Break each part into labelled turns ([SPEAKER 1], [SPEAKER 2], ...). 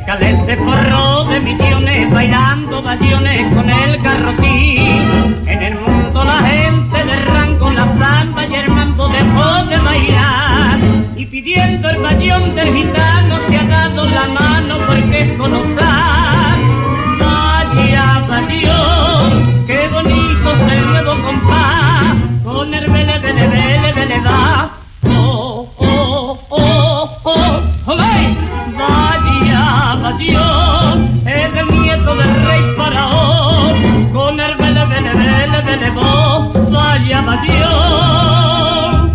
[SPEAKER 1] Calece porro de millones, bailando bayones con el garrotín. En el mundo la gente de rango la samba y el mambo dejó de bailar. Y pidiendo el bayón del gitano se ha dado la mano porque es colosal. Vaya bayón, qué bonito es el nuevo compás, con el vele, vele, vele, vele, va. Oh, oh, oh, oh, ¡olé! Vaya bayón, es el nieto del rey faraón, con el vele, vele, vele, vele, vo. Vaya bayón.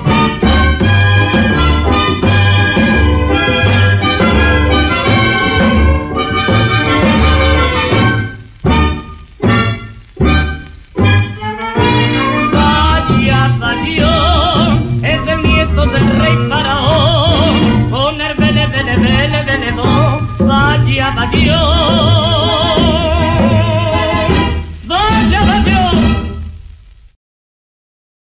[SPEAKER 1] Del rey faraón, con el vele, vele, vele, vele, vo. Vaya bayón.